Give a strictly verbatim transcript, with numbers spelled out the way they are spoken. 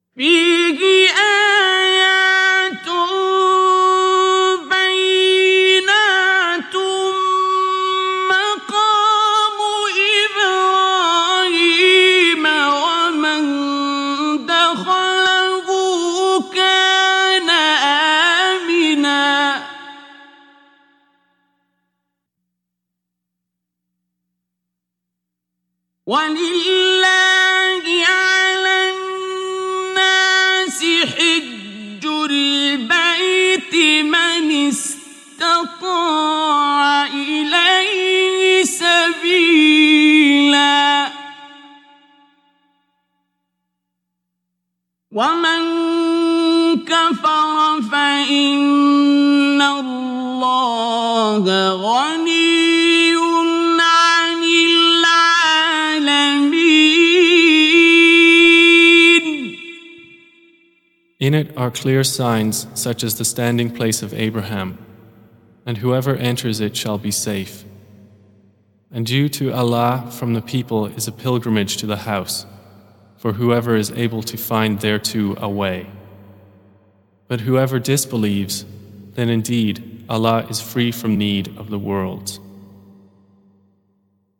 فيه آيات بينات مقام إبراهيم ومن دخله كان آمنا ولله على الناس حج البيت من استطاع إليه سبيلا ومن كفر فإن الله غني عن العالمين. In it are clear signs such as the standing place of Abraham, and whoever enters it shall be safe. And due to Allah from the people is a pilgrimage to the house, for whoever is able to find thereto a way. But whoever disbelieves, then indeed Allah is free from need of the worlds.